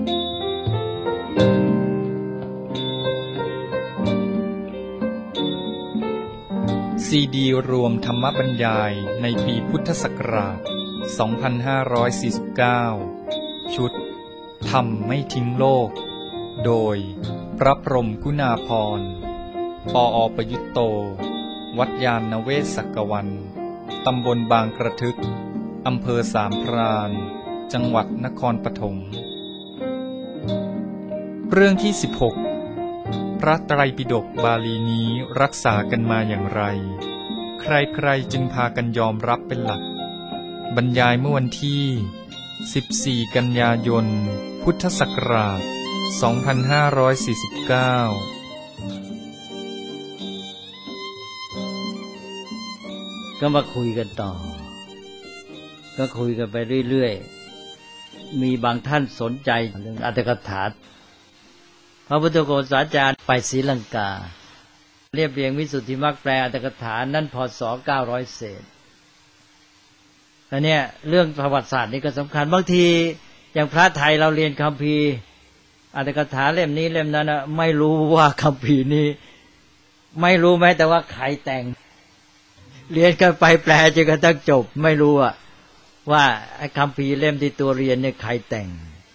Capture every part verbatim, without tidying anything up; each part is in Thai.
ซีดีรวมธรรมบรรยายในปีพุทธศักราช สองพันห้าร้อยสี่สิบเก้า ชุดธรรมไม่ทิ้งโลก โดยพระพรหมกุณาภรณ์ ปอ.ประยุตโต วัดยานนเวศกวัน ตำบลบางกระทึก อำเภอสามพราน จังหวัดนครปฐม เรื่องที่สิบหกพระไตรปิฎกบาลีนี้รักษากันมาอย่างไรใครๆจึงพากันยอมรับเป็นหลักบรรยายเมื่อวันที่สิบสี่กันยายนพุทธศักราชสองพันห้าร้อยสี่สิบเก้าก็มาคุยกันต่อก็คุยกันไปเรื่อยๆมีบางท่านสนใจเรื่องอรรถกถาพระพุทธโฆษาจารย์ไปศรีลังกาเรียบเรียงวิสุทธิมรรคแปลอรรถกถานั้นพ.ศ. เก้าร้อยเศษแล้วเนี่ยเรื่องประวัติศาสตร์นี่ก็สำคัญบางทีอย่างพระไทยเราเรียนคัมภีร์อรรถกถาเล่มนี้เล่มนั้นนะไม่รู้ว่าคัมภีร์นี้ไม่รู้แม้แต่ว่าใครแต่งเรียนกันไปแปลจนกระทั่งจบไม่รู้อะว่าไอ้คัมภีร์เล่มที่ตัวเรียนเนี่ยใครแต่ง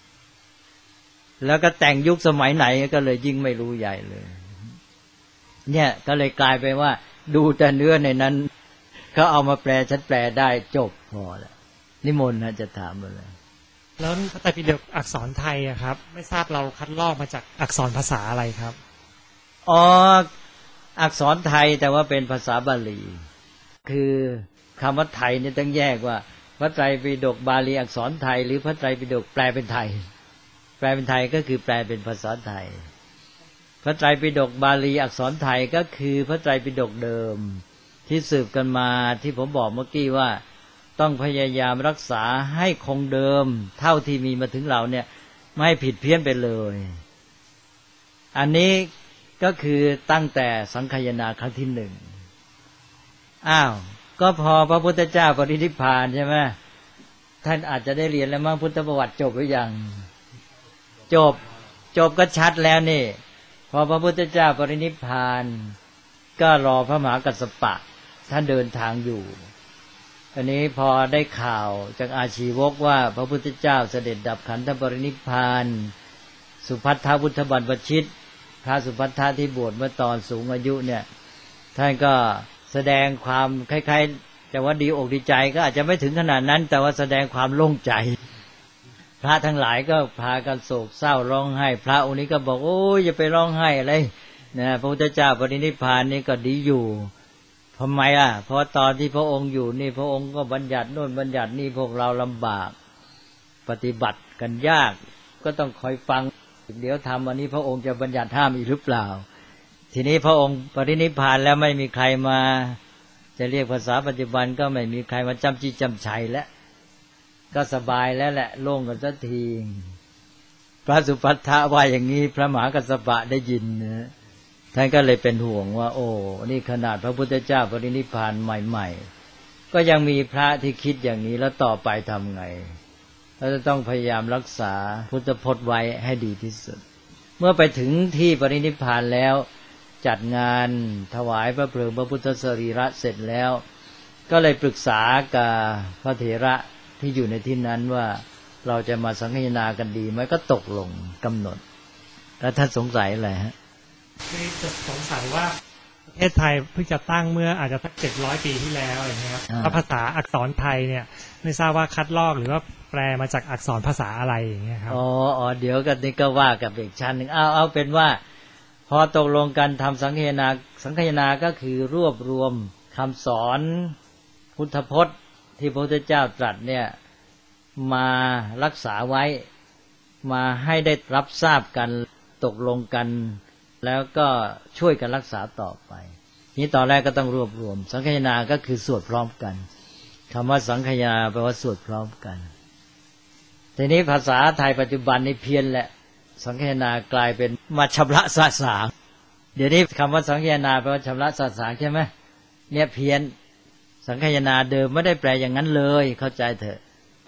แล้วก็แต่งยุคสมัยไหนก็เลยยิ่งไม่รู้ใหญ่เลยเนี่ยก็เลยกลายไปว่าดูแต่เนื้อในนั้นเขาเอามาแปลฉันแปลได้จบพอแล้วนิมนต์นะจะถามมาเลยแล้วพระไตรปิฎกอักษรไทยอะครับไม่ทราบเราคัดลอกมาจากอักษรภาษาอะไรครับอ๋ออักษรไทยแต่ว่าเป็นภาษาบาลีคือคำว่าไทยนี่ต้องแยกว่าพระไตรปิฎกบาลีอักษรไทยหรือพระไตรปิฎกแปลเป็นไทยแปลเป็นไทยก็คือแปลเป็นภาษาไทยพระไตรปิฎกบาลีอักษรไทยก็คือพระไตรปิฎกเดิมที่สืบกันมาที่ผมบอกเมื่อกี้ว่าต้องพยายามรักษาให้คงเดิมเท่าที่มีมาถึงเราเนี่ยไม่ให้ผิดเพี้ยนไปเลยอันนี้ก็คือตั้งแต่สังคายนาครั้งที่หนึ่งอ้าวก็พอพระพุทธเจ้าปรินิพพานใช่ไหมท่านอาจจะได้เรียนแล้วมั้งพุทธประวัติจบหรือยังจบจบก็ชัดแล้วนี่พอพระพุทธเจ้าปรินิพพานก็รอพระมหากัสสปะท่านเดินทางอยู่อันนี้พอได้ข่าวจากอาชีวกว่าพระพุทธเจ้าเสด็จดับขันธปรินิพพานสุภัททพุทธบรรพชิตพระสุภัททะที่บวชเมื่อตอนสูงอายุเนี่ยท่านก็แสดงความคล้ายๆจะว่าดีอกดีใจก็อาจจะไม่ถึงขนาดนั้นแต่ว่าแสดงความโล่งใจพระทั้งหลายก็พากันโศกเศร้าร้องไห้พระองค์นี้ก็บอกโอ้ยอย่าไปร้องไห้อะไรนะพระพุทธเจ้าปรินิพพานนี่ก็ดีอยู่ทำไมล่ะเพราะตอนที่พระองค์อยู่นี่พระองค์ก็บัญญัติโน่นบัญญัตินี่พวกเราลำบากปฏิบัติกันยากก็ต้องคอยฟังเดี๋ยวทำอันนี้พระองค์จะบัญญัติห้ามอีกหรือเปล่าทีนี้พระองค์ปรินิพพานแล้วไม่มีใครมาจะเรียกภาษาปัจจุบันก็ไม่มีใครมาจำจี้จำชัยแล้วก็สบายแล้วแหละโล่งกันสักทีพระสุภัททะว่าอย่างนี้พระมหากัสสปะได้ยินนะท่านก็เลยเป็นห่วงว่าโอ้นี่ขนาดพระพุทธเจ้าปรินิพพานใหม่ๆก็ยังมีพระที่คิดอย่างนี้แล้วต่อไปทำไงเราจะต้องพยายามรักษาพุทธพจน์ไว้ให้ดีที่สุดเมื่อไปถึงที่ปรินิพพานแล้วจัดงานถวายพระเพลิงพระพุทธสรีระเสร็จแล้วก็เลยปรึกษากับพระเถระที่อยู่ในที่นั้นว่าเราจะมาสังฆทนากันดีไหมก็ตกลงกำหนดแล้วท่านสงสัยอะไรฮะคือจะสงสัยว่าประเทศไทยเพิ่งจะตั้งเมื่ออาจจะสักเจ็ดร้อยปีที่แล้วอย่างเงี้ยครับภาษาอักษรไทยเนี่ยไม่ทราบว่าคัดลอกหรือว่าแปลมาจากอักษรภาษาอะไรอย่างเงี้ยครับอ๋ออ๋อเดี๋ยวกันนี่ก็ว่ากับอีกชั้นหนึ่งเอาเอาเป็นว่าพอตกลงกันทำสังฆทนาสังฆทนาก็คือรวบรวมคำสอนพุทธพจน์ที่พระพุทธเจ้าตรัสเนี่ยมารักษาไว้มาให้ได้รับทราบกันตกลงกันแล้วก็ช่วยกันรักษาต่อไปนี้ตอนแรกก็ต้องรวบรวมสังฆทนาก็คือสวดพร้อมกันคำว่าสังฆทนาแปลว่าสวดพร้อมกันทีนี้ภาษาไทยปัจจุบันนี่เพี้ยนแหละสังฆทานากลายเป็นมาชำระสาสางเดี๋ยวนี้คำว่าสังฆทาแปลว่าชำระสาสางใช่ไหมเนี่ยเพี้ยนสังฆทาเดิมไม่ได้แปลอย่างนั้นเลยเข้าใจเถอะป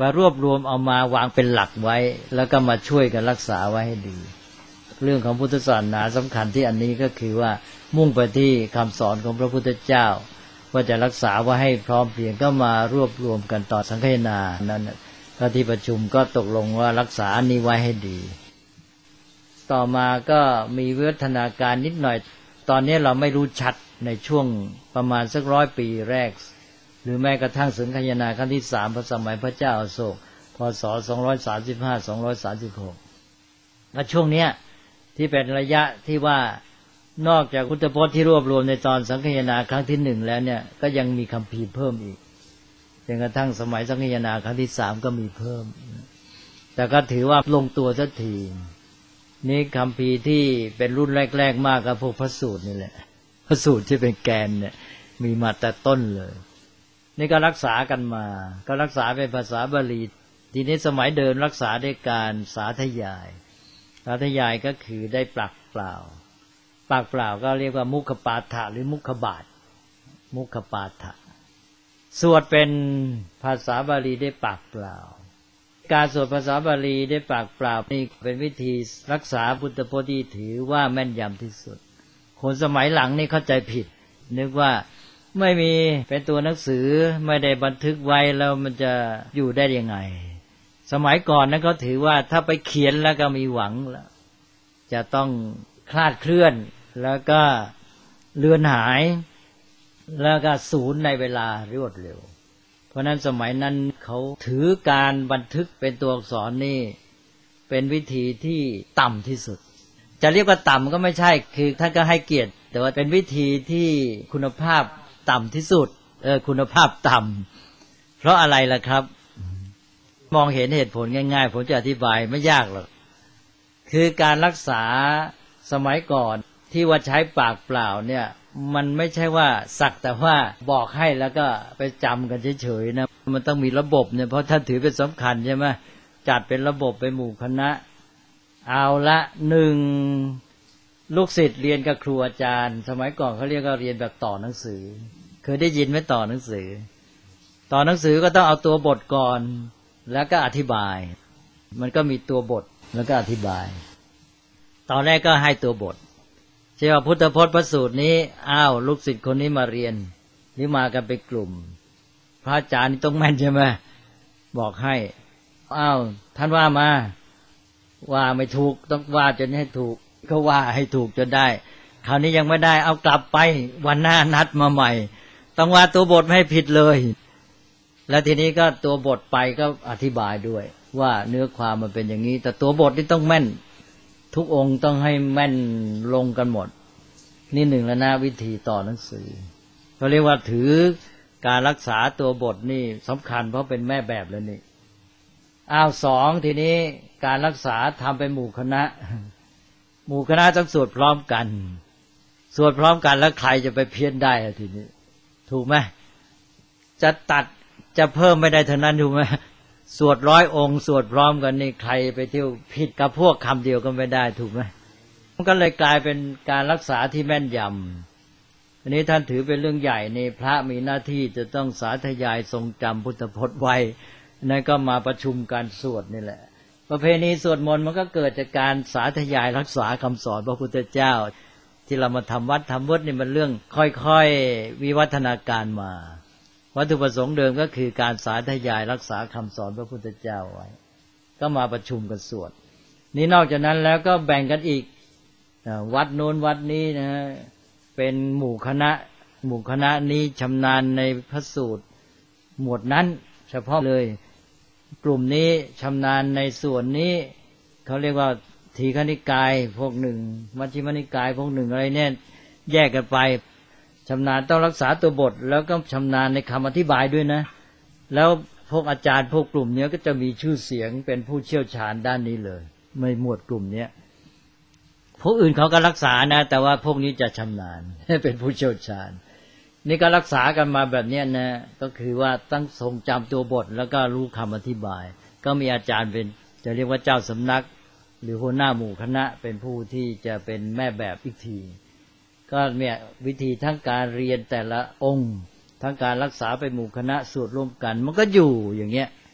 มารวบรวมเอามาวางเป็นหลักไว้แล้วก็มาช่วยกันรักษาไว้ให้ดีเรื่องของพุทธศาสนาสำคัญที่อันนี้ก็คือว่ามุ่งไปที่คำสอนของพระพุทธเจ้าว่าจะรักษาไว้ให้พร้อมเพรียงก็มารวบรวมกันต่อสังฆทานนั้นก็ที่ประชุมก็ตกลงว่ารักษาอันนี้ไว้ให้ดีต่อมาก็มีวิวัฒนาการนิดหน่อยตอนนี้เราไม่รู้ชัดในช่วงประมาณสักร้อยปีแรกหรือแม้กระทั่งสังฆทานครั้งที่สามพระสมัยพระเจ้าอโศกพศสองร้อยสามสิบห้า สองร้อยสามสิบหกและช่วงเนี้ยที่เป็นระยะที่ว่านอกจากพุทธพจน์ที่รวบรวมในตอนสังฆทานครั้งที่หนึ่งแล้วเนี่ยก็ยังมีคัมภีร์เพิ่มอีกจนกระทั่งสมัยสังฆทานครั้งที่สามก็มีเพิ่มแต่ก็ถือว่าลงตัวสักทีนี่คัมภีร์ที่เป็นรุ่นแรกๆมากกับพวกพระสูตรนี่แหละพระสูตรที่เป็นแกนเนี่ยมีมาแต่ต้นเลยนี่ก็รักษากันมาก็รักษาเป็นภาษาบาลีทีนี้สมัยเดิมรักษาด้วยการสาธยายสาธยายก็คือได้ปากเปล่าปากเปล่าก็เรียกว่ามุขปาฐะหรือมุขบาทมุขปาฐะสวดเป็นภาษาบาลีได้ปากเปล่าการสวดภาษาบาลีได้ปากเปล่านี่เป็นวิธีรักษาพุทธพจน์ที่ถือว่าแม่นยำที่สุดคนสมัยหลังนี่เข้าใจผิดนึกว่าไม่มีเป็นตัวหนังสือไม่ได้บันทึกไว้แล้วมันจะอยู่ได้ยังไงสมัยก่อนนั้นเขาถือว่าถ้าไปเขียนแล้วก็มีหวังแล้วจะต้องคลาดเคลื่อนแล้วก็เลือนหายแล้วก็สูญในเวลารวดเร็วเพราะนั้นสมัยนั้นเขาถือการบันทึกเป็นตัวอักษรนี่เป็นวิธีที่ต่ำที่สุดจะเรียกว่าต่ำก็ไม่ใช่คือท่านก็ให้เกียรติแต่ว่าเป็นวิธีที่คุณภาพต่ำที่สุดเออคุณภาพต่ำเพราะอะไรล่ะครับมองเห็นเหตุผลง่ายๆผมจะอธิบายไม่ยากหรอกคือการรักษาสมัยก่อนที่ว่าใช้ปากเปล่าเนี่ยมันไม่ใช่ว่าสักแต่ว่าบอกให้แล้วก็ไปจำกันเฉยๆนะมันต้องมีระบบเนี่ยเพราะท่านถือเป็นสำคัญใช่ไหมจัดเป็นระบบไปหมู่คณะเอาละหนึ่งลูกศิษย์เรียนกับครูอาจารย์สมัยก่อนเขาเรียกว่าเรียนแบบต่อหนังสือเคยได้ยินไหมต่อหนังสือต่อหนังสือก็ต้องเอาตัวบทก่อนแล้วก็อธิบายมันก็มีตัวบทแล้วก็อธิบายตอนแรกก็ให้ตัวบทเช่นว่าพุทธพจน์พระสูตรนี้อ้าวลูกศิษย์คนนี้มาเรียนหรือมากันเป็นกลุ่มพระอาจารย์นี่ต้องแม่นใช่ไหมบอกให้อ้าวท่านว่ามาว่าไม่ถูกต้องว่าจนให้ถูกก็ว่าให้ถูกจนได้คราวนี้ยังไม่ได้เอากลับไปวันหน้านัดมาใหม่ต้องว่าตัวบทไม่ให้ผิดเลยแล้วทีนี้ก็ตัวบทไปก็อธิบายด้วยว่าเนื้อความมันเป็นอย่างนี้แต่ตัวบทนี่ต้องแม่นทุกองค์ต้องให้แม่นลงกันหมดนี่หนึ่งแล้วนะวิธีต่อหนังสือเขาเรียกว่าถือการรักษาตัวบทนี่สำคัญเพราะเป็นแม่แบบแล้วนี่อ้าวสองทีนี้การรักษาทำเป็นหมู่คณะหมู่คณะต้องสวดพร้อมกันสวดพร้อมกันแล้วใครจะไปเพี้ยนได้ทีนี้ถูกไหมจะตัดจะเพิ่มไม่ได้เท่านั้นถูกไหมสวดร้อยองค์สวดพร้อมกันนี่ใครไปเที่ยวผิดกับพวกคำเดียวก็ไม่ได้ถูกไหมมันก็เลยกลายเป็นการรักษาที่แม่นยำอันนี้ท่านถือเป็นเรื่องใหญ่ในพระมีหน้าที่จะต้องสาธยายทรงจำพุทธพจน์ไว้นั่นก็มาประชุมการสวดนี่แหละประเพณีสวดมนต์มันก็เกิดจากการสาธยายรักษาคำสอนพระพุทธเจ้าที่เรามาทำวัดทำวัดนี่มันเรื่องค่อยๆวิวัฒนาการมาวัตถุประสงค์เดิมก็คือการสาธยายรักษาคำสอนพระพุทธเจ้าไว้ก็มาประชุมกันสวดนี่นอกจากนั้นแล้วก็แบ่งกันอีกวัดโน้นวัดนี้นะเป็นหมู่คณะหมู่คณะนี้ชำนาญในพระสูตรหมวดนั้นเฉพาะเลยกลุ่มนี้ชำนาญในส่วนนี้เขาเรียกว่าทีฆนิกายพวกหนึ่งมัชฌิมนิกายพวกหนึ่งอะไรเนี่ยแยกกันไปชำนาญต้องรักษาตัวบทแล้วก็ชำนาญในคำอธิบายด้วยนะแล้วพวกอาจารย์พวกกลุ่มนี้ก็จะมีชื่อเสียงเป็นผู้เชี่ยวชาญด้านนี้เลยไม่หมวดกลุ่มนี้พวกอื่นเขาก็รักษานะแต่ว่าพวกนี้จะชำนาญเป็นผู้เชี่ยวชาญนี่ก็รักษากันมาแบบนี้นะก็คือว่าตั้งทรงจำตัวบทแล้วก็รู้คำอธิบายก็มีอาจารย์เป็นจะเรียกว่าเจ้าสำนักหรือหัวหน้าหมู่คณะเป็นผู้ที่จะเป็นแม่แบบอีกทีก็เนี่ยวิธีทั้งการเรียนแต่ละองค์ทั้งการรักษาไปหมู่คณะสวดร่วมกันมันก็อยู่อย่างเงี้ย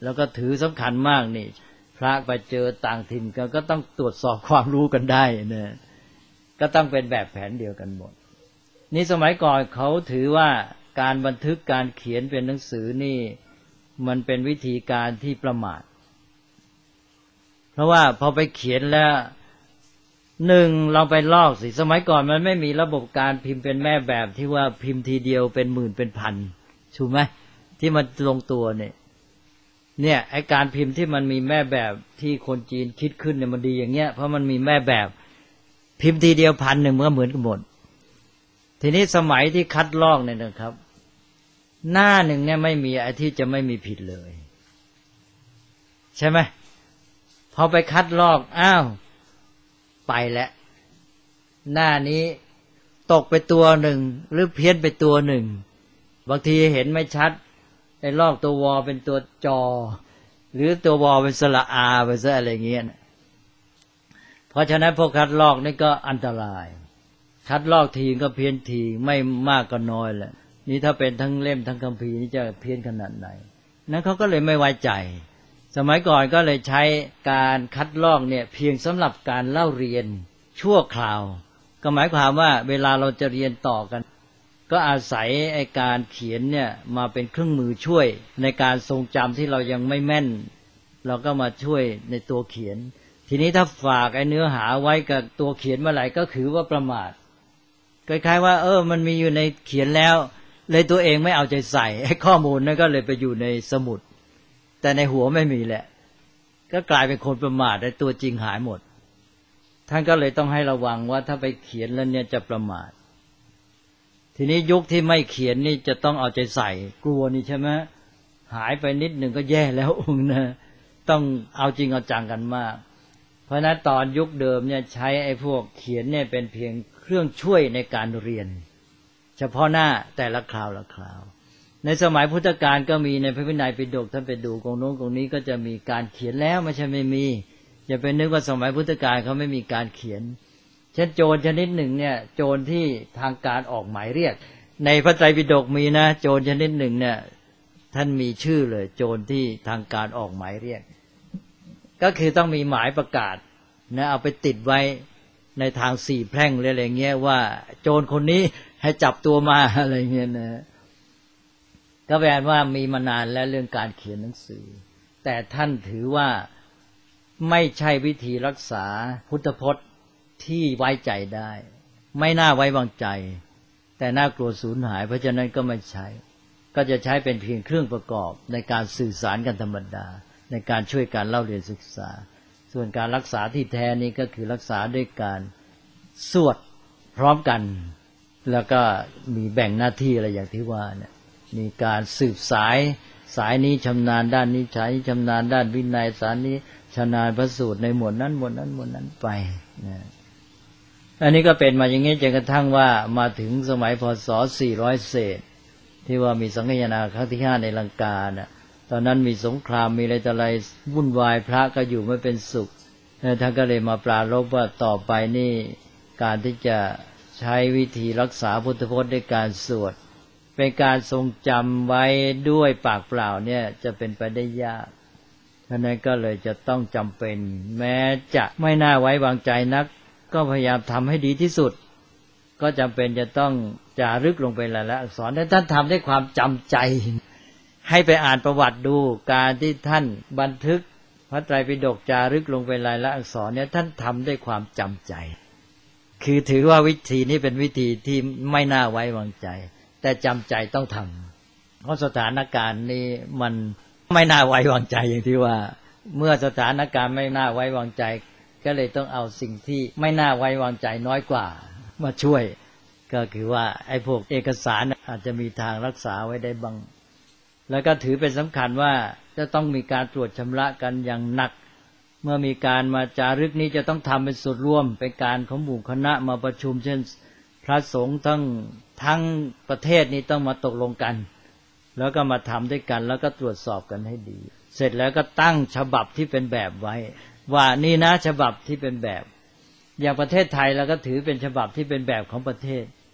แล้วก็ถือสำคัญมากนี่พระไปเจอต่างถิ่นก็ต้องตรวจสอบความรู้กันได้นะก็ต้องเป็นแบบแผนเดียวกันหมดนี่สมัยก่อนเขาถือว่าการบันทึกการเขียนเป็นหนังสือนี่มันเป็นวิธีการที่ประมาทเพราะว่าพอไปเขียนแล้วหนึ่งเราไปลอกสิสมัยก่อนมันไม่มีระบบการพิมพ์เป็นแม่แบบที่ว่าพิมพ์ทีเดียวเป็นหมื่นเป็นพันถูกไหมที่มันลงตัวเนี่ยเนี่ยไอการพิมพ์ที่มันมีแม่แบบที่คนจีนคิดขึ้นเนี่ยมันดีอย่างเงี้ยเพราะมันมีแม่แบบพิมพ์ทีเดียวพันหนึ่งมันก็เหมือนกันหมดทีนี้สมัยที่คัดลอกเนี่ยนะครับ หน้าหนึ่งเนี่ยไม่มีไอ้ที่จะไม่มีผิดเลยใช่ไหมพอไปคัดลอกอ้าวไปแล้วหน้านี้ตกไปตัวหนึ่งหรือเพี้ยนไปตัวหนึ่งบางทีเห็นไม่ชัดไอ้ลอกตัววอเป็นตัวจอหรือตัววอเป็นสระอาไปซะอะไรเงี้ยเพราะฉะนั้นพวกคัดลอกนี่ก็อันตรายคัดลอกทีก็เพี้ยนทีไม่มากก็น้อยแหละนี่ถ้าเป็นทั้งเล่มทั้งคัมภีร์นี่จะเพี้ยนขนาดไหนนั้นเขาก็เลยไม่ไว้ใจสมัยก่อนก็เลยใช้การคัดลอกเนี่ยเพียงสำหรับการเล่าเรียนชั่วคราวก็หมายความว่าเวลาเราจะเรียนต่อกันก็อาศัยไอ้การเขียนเนี่ยมาเป็นเครื่องมือช่วยในการทรงจำที่เรายังไม่แม่นเราก็มาช่วยในตัวเขียนทีนี้ถ้าฝากไอ้เนื้อหาไว้กับตัวเขียนเมื่อไหร่ก็ถือว่าประมาทคล้ายๆว่าเออมันมีอยู่ในเขียนแล้วเลยตัวเองไม่เอาใจใส่ไอ้ข้อมูลนั่นก็เลยไปอยู่ในสมุดแต่ในหัวไม่มีแหละก็กลายเป็นคนประมาทไอ้ตัวจริงหายหมดท่านก็เลยต้องให้ระวังว่าถ้าไปเขียนแล้วเนี่ยจะประมาททีนี้ยุคที่ไม่เขียนนี่จะต้องเอาใจใส่กลัวนี่ใช่ไหมหายไปนิดหนึ่งก็แย่แล้วองค์นะต้องเอาจริงเอาจังกันมากเพราะนั้นตอนยุคเดิมเนี่ยใช้ไอ้พวกเขียนเนี่ยเป็นเพียงเครื่องช่วยในการเรียนเฉพาะหน้าแต่ละคราวละคราวในสมัยพุทธกาลก็มีในพระวินัยปิฎกท่านไปดูกองโน้นกองนี้ก็จะมีการเขียนแล้วไม่ใช่ไม่มีอย่าไปนึกว่าสมัยพุทธกาลเขาไม่มีการเขียนเช่นโจรชนิดหนึ่งเนี่ยโจรที่ทางการออกหมายเรียกในพระไตรปิฎกมีนะโจรชนิดหนึ่งเนี่ยท่านมีชื่อเลยโจรที่ทางการออกหมายเรียกก็คือต้องมีหมายประกาศนะเอาไปติดไว้ในทางสี่แพร่งอะไรอย่างเงี้ยว่าโจรคนนี้ให้จับตัวมาอะไรเงี้ยนะก็แปลว่ามีมานานแล้วเรื่องการเขียนหนังสือแต่ท่านถือว่าไม่ใช่วิธีรักษาพุทธพจน์ที่ไว้ใจได้ไม่น่าไว้วางใจแต่น่ากลัวสูญหายเพราะฉะนั้นก็ไม่ใช้ก็จะใช้เป็นเพียงเครื่องประกอบในการสื่อสารกันธรรมดาในการช่วยการเล่าเรียนศึกษาส่วนการรักษาที่แท้นี้ก็คือรักษาด้วยการสวดพร้อมกันแล้วก็มีแบ่งหน้าที่อะไรอย่างที่ว่าเนี่ยมีการสืบสายสายนี้ชำนาญด้านนี้สายนี้ชำนาญด้านวินัยสายนี้ชำนาญพระสูตรในหมวดนั้นหมวดนั้นหมวดนั้นไปนะอันนี้ก็เป็นมาอย่างนี้จนกระทั่งว่ามาถึงสมัยพ.ศ. สี่ร้อยเศษที่ว่ามีสังฆยนาครั้งที่ห้าในลังกาน่ะตอนนั้นมีสงครามมีอะไรต่ออะไรวุ่นวายพระก็อยู่ไม่เป็นสุขท่านก็เลยมาปรารภว่าต่อไปนี่การที่จะใช้วิธีรักษาพุทธพจน์ด้วยการสวดเป็นการทรงจำไว้ด้วยปากเปล่าเนี่ยจะเป็นไปได้ยากฉะนั้นก็เลยจะต้องจำเป็นแม้จะไม่น่าไว้วางใจนักก็พยายามทำให้ดีที่สุดก็จำเป็นจะต้องจารึกลงไปหลายๆอักษรท่านทำด้วยความจำใจให้ไปอ่านประวัติดูการที่ท่านบันทึกพระไตรปิฎกจารึกลงไปลายละอักษรเนี่ยท่านทำด้วยความจำใจคือถือว่าวิธีนี้เป็นวิธีที่ไม่น่าไว้วางใจแต่จำใจต้องทำเพราะสถานการณ์นี้มันไม่น่าไว้วางใจอย่างที่ว่าเมื่อสถานการณ์ไม่น่าไว้วางใจก็เลยต้องเอาสิ่งที่ไม่น่าไว้วางใจน้อยกว่ามาช่วยก็คือว่าไอ้พวกเอกสารอาจจะมีทางรักษาไว้ได้บ้างแล้วก็ถือเป็นสำคัญว่าจะต้องมีการตรวจชำระกันอย่างหนักเมื่อมีการมาจารึกนี้จะต้องทำเป็นส่วนร่วมเป็นการของหมู่คณะมาประชุมเช่นพระสงฆ์ทั้งทั้งประเทศนี้ต้องมาตกลงกันแล้วก็มาทำด้วยกันแล้วก็ตรวจสอบกันให้ดีเสร็จแล้วก็ตั้งฉบับที่เป็นแบบไว้ว่านี่นะฉบับที่เป็นแบบอย่างประเทศไทยเราก็ถือเป็นฉบับที่เป็นแบบของประเทศ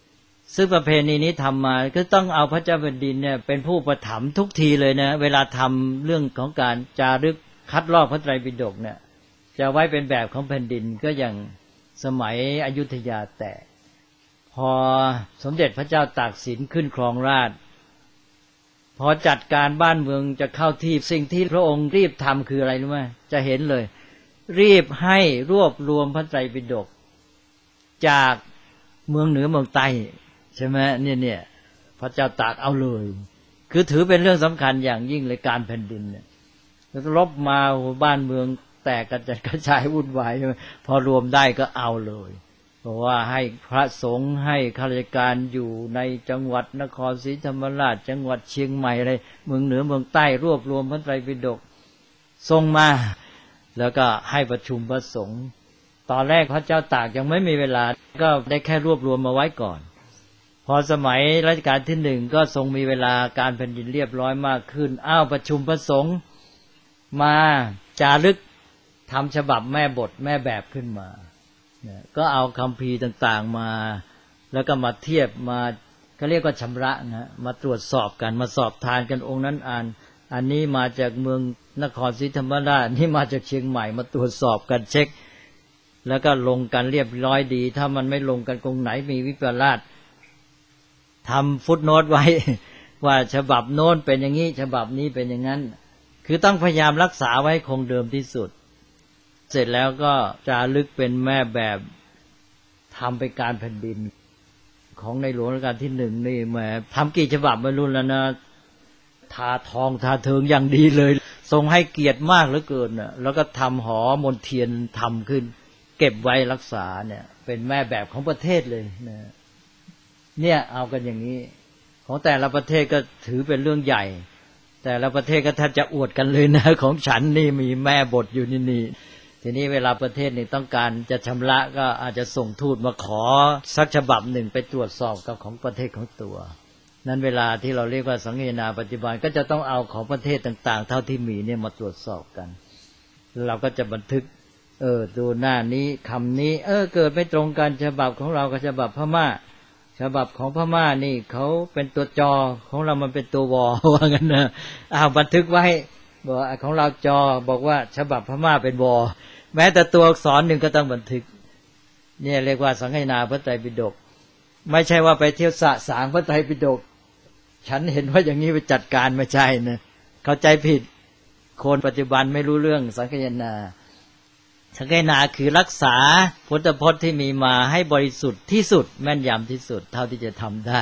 ซึ่งประเพณีนี้ทำมาก็ต้องเอาพระเจ้าแผ่นดินเนี่ยเป็นผู้ประถมทุกทีเลยนะเวลาทำเรื่องของการจารึกคัดลอกพระไตรปิฎกเนี่ยจะไว้เป็นแบบของแผ่นดินก็อย่างสมัยอยุธยาแตกพอสมเด็จพระเจ้าตากสินขึ้นครองราชย์พอจัดการบ้านเมืองจะเข้าที่สิ่งที่พระองค์รีบทำคืออะไรรู้ไหมจะเห็นเลยรีบให้รวบรวมพระไตรปิฎกจากเมืองเหนือเมืองใต้ใช่ไหมเนี่ยเนี่ยพระเจ้าตากเอาเลยคือถือเป็นเรื่องสำคัญอย่างยิ่งเลยการแผ่นดินเนี่ยรบมาบ้านเมืองแตกกระจัดกระจายวุ่นวายใช่ไหมพอรวมได้ก็เอาเลยเพราะว่าให้พระสงฆ์ให้ข้าราชการอยู่ในจังหวัดนครศรีธรรมราชจังหวัดเชียงใหม่อะไรเมืองเหนือเมืองใต้รวบรวมพระไตรปิฎกส่งมาแล้วก็ให้ประชุมพระสงฆ์ตอนแรกพระเจ้าตากยังไม่มีเวลาก็ได้แค่รวบรวมมาไว้ก่อนพอสมัยรัชกาลที่หนึ่งก็ทรงมีเวลาการแผ่นดินเรียบร้อยมากขึ้นอ้าวประชุมพระสงฆ์มาจารึกทำฉบับแม่บทแม่แบบขึ้นมาก็เอาคัมภีร์ต่างๆมาแล้วก็มาเทียบมาเขาเรียกว่าชำระนะมาตรวจสอบกันมาสอบทานกันองค์นั้นอ่านอันนี้มาจากเมืองนครศรีธรรมราชนี่มาจากเชียงใหม่มาตรวจสอบกันเช็คแล้วก็ลงกันเรียบร้อยดีถ้ามันไม่ลงกันตรงไหนมีวิปลาสทำฟุตโนตไว้ว่าฉบับโน้นเป็นอย่างนี้ฉบับนี้เป็นอย่างนั้นคือต้องพยายามรักษาไว้คงเดิมที่สุดเสร็จแล้วก็จารึกเป็นแม่แบบทำเป็นการแผ่นดินของในหลวงรัชกาลที่หนึ่งนี่แหมทำกี่ฉบับไม่รู้แล้วนะทาทองทาเทิงอย่างดีเลยทรงให้เกียรติมากเหลือเกินน่ะแล้วก็ทำหอมนเทียนทำขึ้นเก็บไว้รักษาเนี่ยเป็นแม่แบบของประเทศเลยนะเนี่ยเอากันอย่างนี้ของแต่ละประเทศก็ถือเป็นเรื่องใหญ่แต่ละประเทศก็แทบจะอวดกันเลยนะของฉันนี่มีแม่บทอยู่นี่นี่ทีนี้เวลาประเทศนี่ต้องการจะชำระก็อาจจะส่งทูตมาขอสักฉบับหนึ่งไปตรวจสอบกับของประเทศของตัวนั้นเวลาที่เราเรียกว่าสังฆนาปัจจุบันก็จะต้องเอาของประเทศต่างๆเท่าที่มีเนี่ยมาตรวจสอบกันเราก็จะบันทึกเออดูหน้านี้คำนี้เออเกิดไม่ตรงกันฉบับของเรากับฉบับพม่าฉบับของพม่านี่เขาเป็นตัวจอของเรามันเป็นตัววอว่างั้นนะอ้าวบันทึกไว้บอกของเราจอบอกว่าฉบับพม่าเป็นวอแม้แต่ตัวอักษรหนึ่งก็ต้องบันทึกเนี่ยเรียกว่าสังฆนาพระไตรปิฎกไม่ใช่ว่าไปเที่ยวสะสางพระไตรปิฎกฉันเห็นว่าอย่างนี้ไปจัดการไม่ใช่นะเข้าใจผิดคนปัจจุบันไม่รู้เรื่องสังฆนาสังฆนาคือรักษาพุทธพจน์ที่มีมาให้บริสุทธิ์ที่สุดแม่นยำที่สุดเท่าที่จะทำได้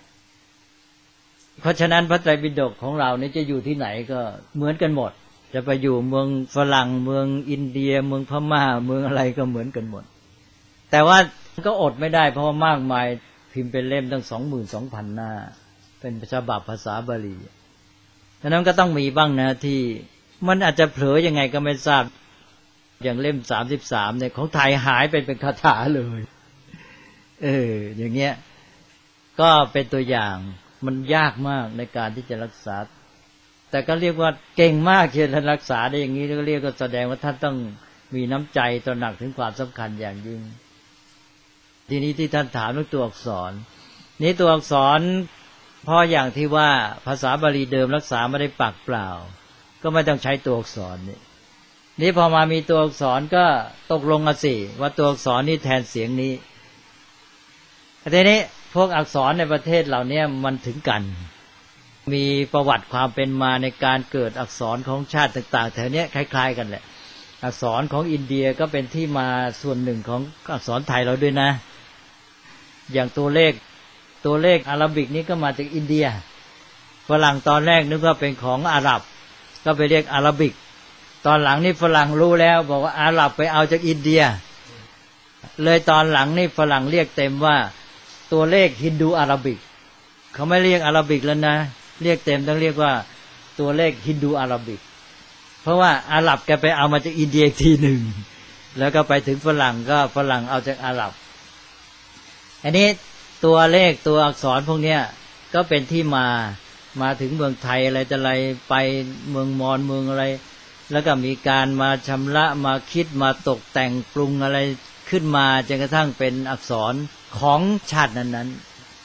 เพราะฉะนั้นพระไตรปิฎกของเรานี่จะอยู่ที่ไหนก็เหมือนกันหมดจะไปอยู่เมืองฝรั่งเมืองอินเดียเมืองพม่าเมืองอะไรก็เหมือนกันหมดแต่ว่าก็อดไม่ได้เพราะว่ามากมายพิมพ์เป็นเล่มตั้ง สองหมื่นสองพัน หน้าเป็นฉบับภาษาบาลีฉะนั้นก็ต้องมีบ้างนะที่มันอาจจะเผลอยังไงก็ไม่ทราบอย่างเล่มสามสิบสามเนี่ยของไทยหายไปเป็นคาถาเลยเอออย่างเงี้ยก็เป็นตัวอย่างมันยากมากในการที่จะรักษาแต่ก็เรียกว่าเก่งมากเช่นรักษาได้อย่างนี้ก็เรียกก็แสดงว่าท่านต้องมีน้ำใจตระหนักถึงความสำคัญอย่างยิ่งทีนี้ที่ท่านถามเรื่องตัวอักษรนี้ตัวอักษรเพราะอย่างที่ว่าภาษาบาลีเดิมรักษาไม่ได้ปากเปล่าก็ไม่ต้องใช้ตัวอักษรนี่นี่พอมามีตัวอักษรก็ตกลงกันสิว่าตัวอักษรนี้แทนเสียงนี้ทีนี้พวกอักษรในประเทศเหล่านี้มันถึงกันมีประวัติความเป็นมาในการเกิดอักษรของชาติต่างๆแถวนี้คล้ายๆกันแหละอักษรของอินเดียก็เป็นที่มาส่วนหนึ่งของอักษรไทยเราด้วยนะอย่างตัวเลขตัวเลขอาราบิกนี้ก็มาจากอินเดียฝรั่งตอนแรกนึกว่าเป็นของอาหรับก็ไปเรียกอาราบิกตอนหลังนี่ฝรั่งรู้แล้วบอกว่าอาหรับไปเอาจากอินเดียเลยตอนหลังนี่ฝรั่งเรียกเต็มว่าตัวเลขฮินดูอาราบิกเขาไม่เรียกอาราบิกแล้วนะเรียกเต็มต้องเรียกว่าตัวเลขฮินดูอาราบิกเพราะว่าอาหรับแกไปเอามาจากอินเดียอีกทีหนึ่งแล้วก็ไปถึงฝรั่งก็ฝรั่งเอาจากอาหรับอันนี้ตัวเลขตัวอักษรพวกเนี้ยก็เป็นที่มามาถึงเมืองไทยอะไรจะอะไรไปเมืองมอญเมืองอะไรแล้วก็มีการมาชำระมาคิดมาตกแต่งปรุงอะไรขึ้นมาจนกระทั่งเป็นอักษรของชาตินั้นๆ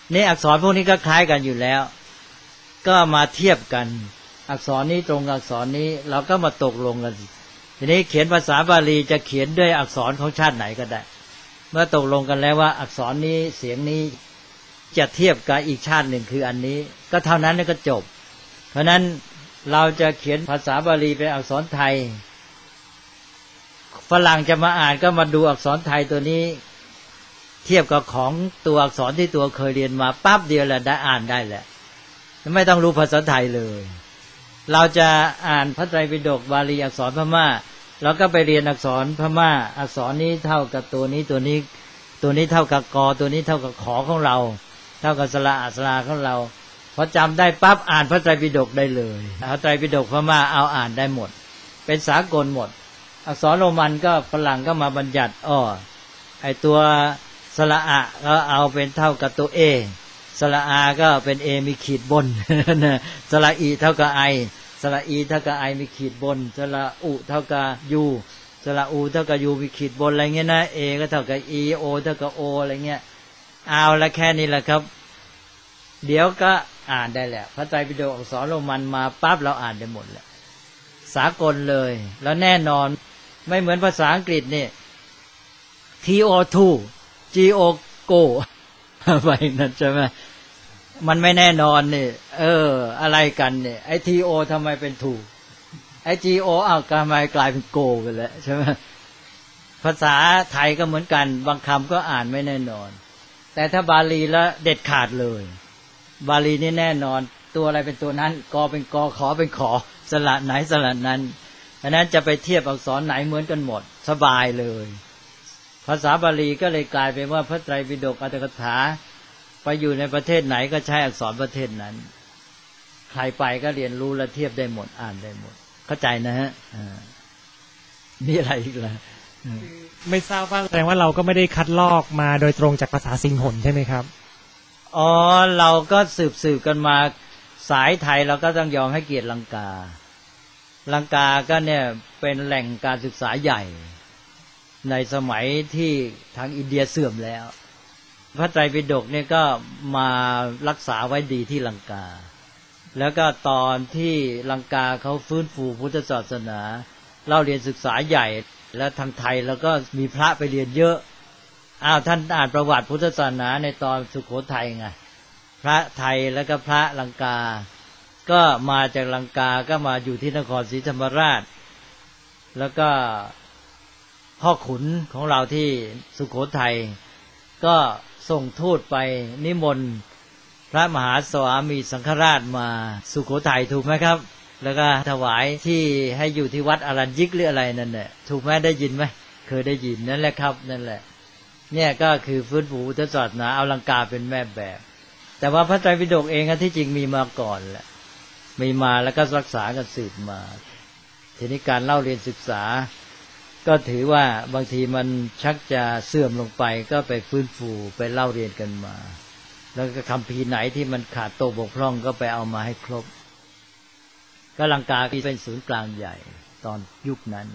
นี่อักษรพวกนี้ก็คล้ายกันอยู่แล้วก็มาเทียบกันอักษรนี้ตรงกับอักษรนี้เราก็มาตกลงกันทีนี้เขียนภาษาบาลีจะเขียนด้วยอักษรของชาติไหนก็ได้เมื่อตกลงกันแล้วว่าอักษรนี้เสียงนี้จะเทียบกับอีกชาติหนึ่งคืออันนี้ก็เท่านั้นก็จบเพราะนั้นเราจะเขียนภาษาบาลีเป็นอักษรไทยฝรั่งจะมาอ่านก็มาดูอักษรไทยตัวนี้เทียบกับของตัวอักษรที่ตัวเคยเรียนมาปั๊บเดียวแหละได้อ่านได้แหละไม่ต้องรู้ภาษาไทยเลยเราจะอ่านพระไตรปิฎกบาลีอักษรพม่าเราก็ไปเรียนอักษรพม่าอักษรนี้เท่ากับตัวนี้ตัวนี้ตัวนี้เท่ากับกอตัวนี้เท่ากับขอของเราเท่ากับสระอัสราของเราพอจำได้ปั๊บอ่านพระไตรปิฎกได้เลยพระไตรปิฎกพม่าเอาอ่านได้หมดเป็นสากลหมดอักษรโรมันก็ฝรั่งก็มาบัญญัติอ้อไอตัวสระอะก็เอาเป็นเท่ากับตัวเอสระอาก็เป็นเอมีขีดบนสระอีเท่ากับไอสระอีเท่ากับไอมีขีดบนสระอุเท่ากับยูสระอูเท่ากับยูมีขีดบนอะไรเงี้ยนะเอก็เท่ากับอีโอเท่ากับโออะไรเงี้ยเอาละแค่นี้แหละครับเดี๋ยวก็อ่านได้แหละพระไตรปิฎกอักษรโรมันมาปั๊บเราอ่านได้หมดแหละสากลเลยแล้วแน่นอนไม่เหมือนภาษาอังกฤษนี่ ที โอ ทู จี โอ โก ไปนั่นใช่ไหมมันไม่แน่นอนนี่เอออะไรกันเนี่ยไอ้ ที โอ ทำไมเป็นถูกไอ้ จี โอ อ้าวทำไมกลายเป็นโกไปแล้วใช่ไหมภาษาไทยก็เหมือนกันบางคำก็อ่านไม่แน่นอนแต่ถ้าบาลีแล้วเด็ดขาดเลยบาลีนี่แน่นอนตัวอะไรเป็นตัวนั้นกอเป็นกอขอเป็นขอสระไหนสระนั้นเพราะนั้นจะไปเทียบอักษรไหนเหมือนกันหมดสบายเลยภาษาบาลีก็เลยกลายเป็นว่าพระไตรปิฎกอรรถกถาไปอยู่ในประเทศไหนก็ใช้อักษรประเทศนั้นใครไปก็เรียนรู้และเทียบได้หมดอ่านได้หมดเข้าใจนะฮะมีอะไรอีกล่ะไม่ทราบว่าแสดงว่าเราก็ไม่ได้คัดลอกมาโดยตรงจากภาษาสิงหนใช่ไหมครับอ๋อเราก็สืบสืบกันมาสายไทยเราก็ต้องยอมให้เกียรติลังกาลังกาก็เนี่ยเป็นแหล่งการศึกษาใหญ่ในสมัยที่ทางอินเดียเสื่อมแล้วพระไตรปิฎกเนี่ยก็มารักษาไว้ดีที่ลังกาแล้วก็ตอนที่ลังกาเขาฟื้นฟูพุทธศาสนาเล่าเรียนศึกษาใหญ่แล้วทางไทยแล้วก็มีพระไปเรียนเยอะอ้าวท่านอ่านประวัติพุทธศาสนาในตอนสุโขทัยไงพระไทยแล้วก็พระลังกาก็มาจากลังกาก็มาอยู่ที่นครศรีธรรมราชแล้วก็พ่อขุนของเราที่สุโขทัยก็ส่งทูตไปนิมนต์พระมหาสวามีสังฆราชมาสุโขทัยถูกไหมครับแล้วก็ถวายที่ให้อยู่ที่วัดอรัญญิกหรืออะไรนั่นแหละถูกไหมได้ยินไหมเคยได้ยินนั่นแหละครับนั่นแหละเนี่ยก็คือฟื้นฟูพุทธศาสนาเอาลังกาเป็นแม่แบบแต่ว่าพระไตรปิฎกเองที่จริงมีมาก่อนแหละมีมาแล้วก็รักษากันสืบมาทีนี้การเล่าเรียนศึกษาก็ถือว่าบางทีมันชักจะเสื่อมลงไปก็ไปฟื้นฟูไปเล่าเรียนกันมาแล้วก็คัมภีร์ไหนที่มันขาดตกบกพร่องก็ไปเอามาให้ครบก็ลังกาเป็นศูนย์กลางใหญ่ตอนยุคนั้น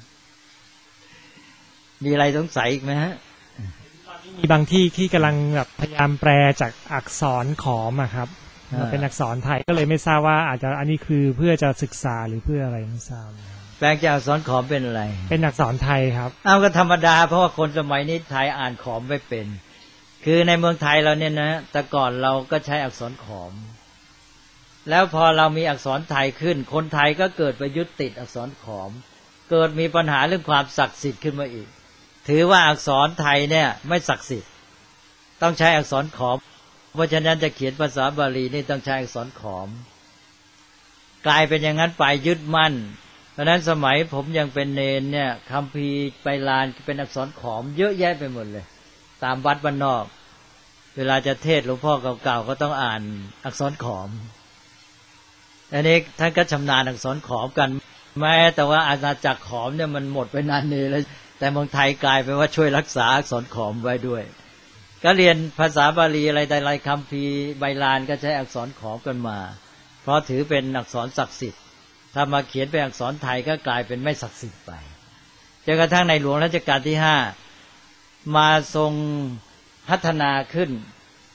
มีอะไรสงสัยอีกไหมฮะมีบางที่ที่กำลังแบบพยายามแปลจากอักษรขอมอะครับมาเป็นอักษรไทยก็เลยไม่ทราบว่าอาจจะอันนี้คือเพื่อจะศึกษาหรือเพื่ออะไรไม่ทราบแปลจากอักษรขอมเป็นอะไรเป็นอักษรไทยครับเอาก็ธรรมดาเพราะว่าคนสมัยนี้ไทยอ่านขอมไม่เป็นคือในเมืองไทยเราเนี่ยนะแต่ก่อนเราก็ใช้อักษรขอมแล้วพอเรามีอักษรไทยขึ้นคนไทยก็เกิดไปยึดติดอักษรขอมเกิดมีปัญหาเรื่องความศักดิ์สิทธิ์ขึ้นมาอีกถือว่าอักษรไทยเนี่ยไม่ศักดิ์สิทธิ์ต้องใช้อักษรขอมเพราะฉะนั้นจะเขียนภาษาบาลีนี่ต้องใช้อักษรขอมกลายเป็นอย่างนั้นไปยึดมั่นเพราะนั้นสมัยผมยังเป็นเนรเนี่ยคัมภีร์ไปลานเป็นอักษรขอมเยอะแยะไปหมดเลยตามวัดบ้านนอกเวลาจะเทศน์หลวงพ่อเก่าๆก็ต้องอ่านอักษรขอมอันนี้ท่านก็ชำนาญอักษรขอมกันแม้แต่ว่าอาณาจักรขอมเนี่ยมันหมดไปนานนี้แล้วแต่เมืองไทยกลายเป็นว่าช่วยรักษาอักษรขอมไว้ด้วยก็เรียนภาษาบาลีอะไรใดๆคัมภีร์ใบลานก็ใช้อักษรขอมกันมาเพราะถือเป็นอักษรศักดิ์สิทธิ์ถ้ามาเขียนเป็นอักษรไทยก็กลายเป็นไม่ศักดิ์สิทธิ์ไปจนกระทั่งในหลวงรัชกาลที่ห้ามาทรงพัฒนาขึ้น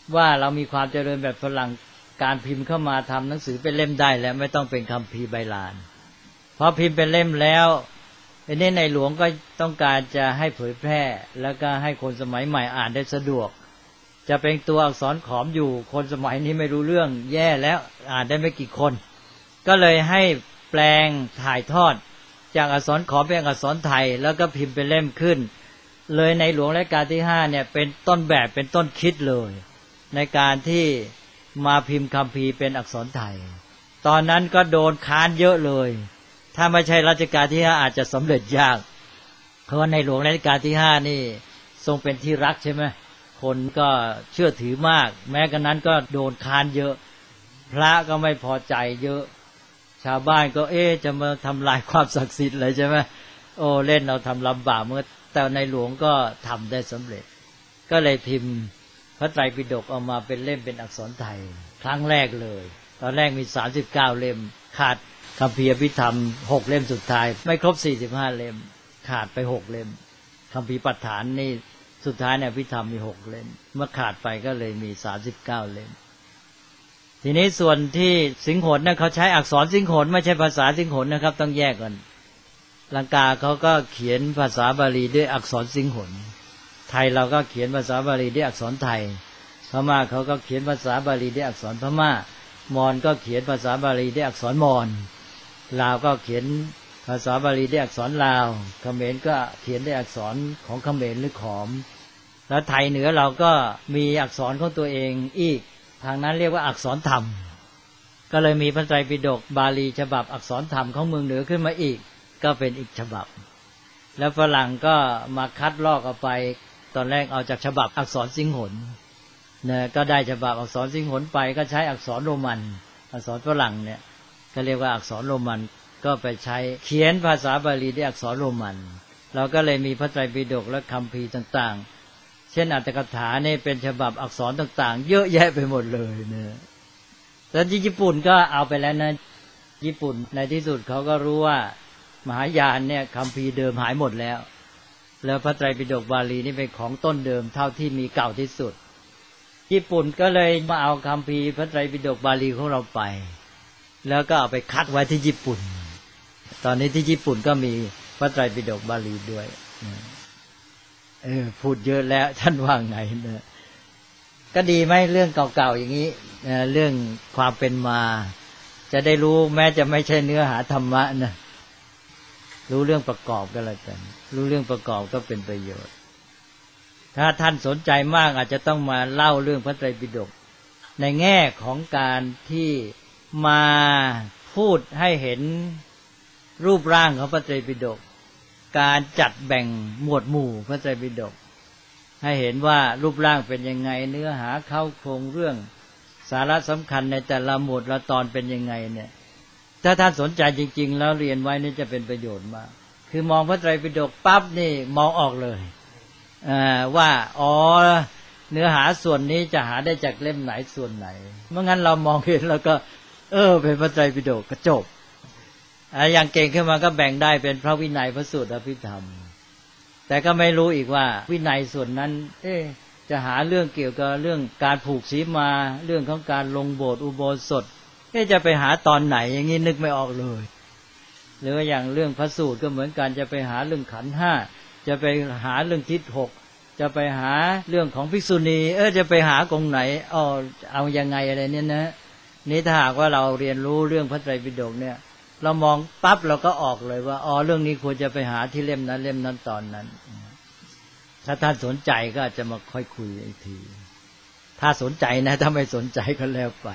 ว่าเรามีความเจริญแบบฝรั่งการพิมพ์เข้ามาทำหนังสือเป็นเล่มได้แล้วไม่ต้องเป็นคัมภีร์ใบลานพอพิมพ์เป็นเล่มแล้วอันนี้ในหลวงก็ต้องการจะให้เผยแพร่แล้วก็ให้คนสมัยใหม่อ่านได้สะดวกจะเป็นตัวอักษรขอมอยู่คนสมัยนี้ไม่รู้เรื่องแย่แล้วอ่านได้ไม่กี่คนก็เลยให้แปลงถ่ายทอดจากอักษรขอมเป็นอักษรไทยแล้วก็พิมพ์เป็นเล่มขึ้นเลยในหลวงรัชกาลที่ห้าเนี่ยเป็นต้นแบบเป็นต้นคิดเลยในการที่มาพิมพ์คัมภีร์เป็นอักษรไทยตอนนั้นก็โดนค้านเยอะเลยถ้าไม่ใช่รัชกาลที่ห้าอาจจะสำเร็จยากเพราะว่าในหลวงรัชกาลที่ห้านี่ทรงเป็นที่รักใช่ไหมคนก็เชื่อถือมากแม้กระนั้นก็โดนค้านเยอะพระก็ไม่พอใจเยอะชาวบ้านก็เอ๊ะจะมาทำลายความศักดิ์สิทธิ์เลยใช่ไหมโอ้เล่นเราทำลำบากเมื่อแต่ในหลวงก็ทำได้สำเร็จก็เลยพิมพ์พระไตรปิฎกออกมาเป็นเล่มเป็นอักษรไทยครั้งแรกเลยตอนแรกมีสามสิบเก้าเล่มขาดคัมภีร์อภิธรรมหกเล่มสุดท้ายไม่ครบสี่สิบห้าเล่มขาดไปหกเล่มคัมภีร์ปัฏฐานนี่สุดท้ายเนี่ยอภิธรรมมีหกเล่มเมื่อขาดไปก็เลยมีสามสิบเก้าเล่มทีนี้ส่วนที่สิงหนนะเขาใช้อักษรสิงหนไม่ใช่ภาษาสิงหนนะครับต้องแยกกันลังกาเขาก็เขียนภาษาบาลีด้วยอักษรสิงหนไทยเราก็เขียนภาษาบาลีด้วยอักษรไทยพม่าเขาก็เขียนภาษาบาลีด้วยอักษรพม่ามอญก็เขียนภาษาบาลีด้วยอักษรมอญลาวก็เขียนภาษาบาลีด้วยอักษรลาวเขมรก็เขียนด้วยอักษรของเขมรหรือขอมแล้วไทยเหนือเราก็มีอักษรของตัวเองอีกทางนั้นเรียกว่าอักษรธรรมก็เลยมีพระไตรปิฎกบาลีฉบับอักษรธรรมของเมืองเหนือขึ้นมาอีกก็เป็นอีกฉบับแล้วฝรั่งก็มาคัดลอกเอาไปตอนแรกเอาจากฉบับอักษรสิงหนนะก็ได้ฉบับอักษรสิงหนไปก็ใช้อักษรโรมันอักษรฝรั่งเนี่ยก็เรียกว่าอักษรโรมันก็ไปใช้เขียนภาษาบาลีด้วยอักษรโรมันเราก็เลยมีพระไตรปิฎกและคัมภีร์ต่างๆเช่นอรรถกถาเนี่ยเป็นฉบับอักษรต่างๆเยอะแยะไปหมดเลยเนี่ยแล้วที่ญี่ปุ่นก็เอาไปแล้วนะญี่ปุ่นในที่สุดเขาก็รู้ว่ามหายานเนี่ยคัมภีร์เดิมหายหมดแล้วแล้วพระไตรปิฎกบาลีนี่เป็นของต้นเดิมเท่าที่มีเก่าที่สุดญี่ปุ่นก็เลยมาเอาคัมภีร์พระไตรปิฎกบาลีของเราไปแล้วก็เอาไปคัดไว้ที่ญี่ปุ่นตอนนี้ที่ญี่ปุ่นก็มีพระไตรปิฎกบาลีด้วยเออพูดเยอะแล้วท่านว่าไงเนี่ยก็ดีไหมเรื่องเก่าๆอย่างนี้เรื่องความเป็นมาจะได้รู้แม้จะไม่ใช่เนื้อหาธรรมะนะรู้เรื่องประกอบก็แล้วกันรู้เรื่องประกอบก็เป็นประโยชน์ถ้าท่านสนใจมากอาจจะต้องมาเล่าเรื่องพระไตรปิฎกในแง่ของการที่มาพูดให้เห็นรูปร่างของพระไตรปิฎกการจัดแบ่งหมวดหมู่พระไตรปิฎกให้เห็นว่ารูปร่างเป็นยังไงเนื้อหาเข้าโครงเรื่องสาระสำคัญในแต่ละหมวดละตอนเป็นยังไงเนี่ยถ้าท่านสนใจจริงๆแล้วเรียนไว้นี่จะเป็นประโยชน์มากคือมองพระไตรปิฎกปั๊บนี่มองออกเลยว่าอ๋อเนื้อหาส่วนนี้จะหาได้จากเล่มไหนส่วนไหนเมื่องั้นเรามองเห็นแล้วก็เออเป็นพระไตรปิฎกก็จบอย่างเก่งขึ้นมาก็แบ่งได้เป็นพระวินัยพระสูตรอภิธรรมแต่ก็ไม่รู้อีกว่าวินัยส่วนนั้นเอ๊ะจะหาเรื่องเกี่ยวกับเรื่องการผูกศีมาเรื่องของการลงโบสถ์อุโบสถจะไปหาตอนไหนอย่างนี้นึกไม่ออกเลยหรือว่าอย่างเรื่องพระสูตรก็เหมือนกันจะไปหาเรื่องขันธ์ห้าจะไปหาเรื่องทิศหกจะไปหาเรื่องของภิกษุณีเออจะไปหากองไหนอ๋อเอายังไงอะไรเนี่ยนะนี่ถ้าหากว่าเราเรียนรู้เรื่องพระไตรปิฎกเนี่ยเรามองปั๊บเราก็ออกเลยว่าอ๋อเรื่องนี้ควรจะไปหาที่เล่มนั้นเล่มนั้นตอนนั้นถ้าท่านสนใจก็อาจจะมาค่อยคุยอีกทีถ้าสนใจนะถ้าไม่สนใจก็แล้วไป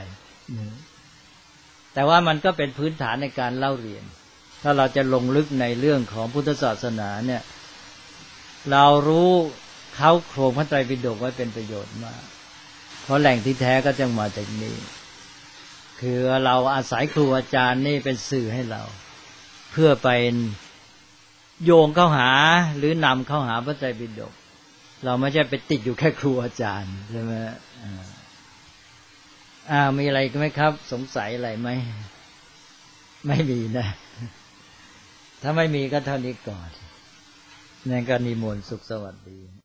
แต่ว่ามันก็เป็นพื้นฐานในการเล่าเรียนถ้าเราจะลงลึกในเรื่องของพุทธศาสนาเนี่ยเรารู้เขาโครงพระไตรปิฎกไว้เป็นประโยชน์มากเพราะแหล่งที่แท้ก็จะมาจากนี้คือเราอาศัยครูอาจารย์นี่เป็นสื่อให้เราเพื่อไปโยงเข้าหาหรือนำเข้าหาพระไตรปิฎกเราไม่ใช่ไปติดอยู่แค่ครูอาจารย์ใช่ไหมอ่ามีอะไรไหมครับสงสัยอะไรไหมไม่มีนะถ้าไม่มีก็เท่านี้ก่อนนั่นก็นิมนต์สุขสวัสดี